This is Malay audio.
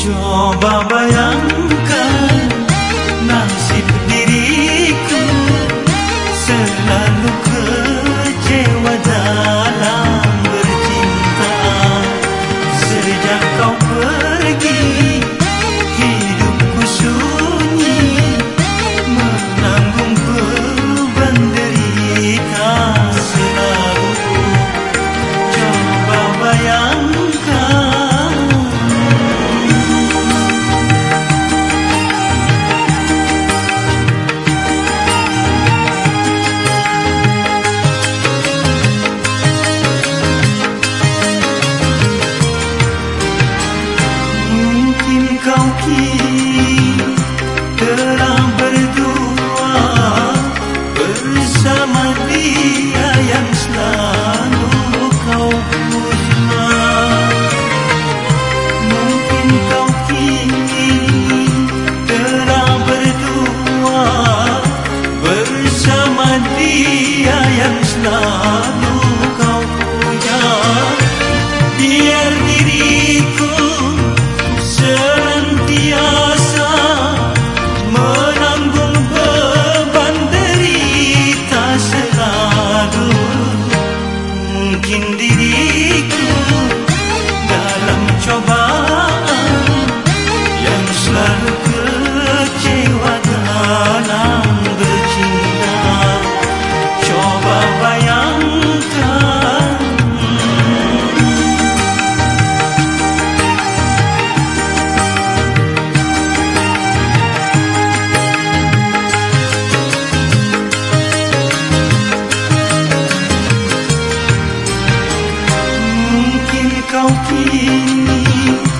Coba bayangkan nasib diriku, selalu kecewa dalam bercinta. Sejak kau pergi, hidupku sunyi, menanggung beban derita selalu. Coba bayangkan. Kau kini telah berdua bersama dia yang selalu kau puja. Mungkin kau kini telah berdua bersama dia yang selalu kau puja. Biar diriku senantiasa menanggung beban derita selalu. Mungkin diriku dalam cobaan yang selalu kecewa dalam bercinta. Coba bayangkan. Kau kini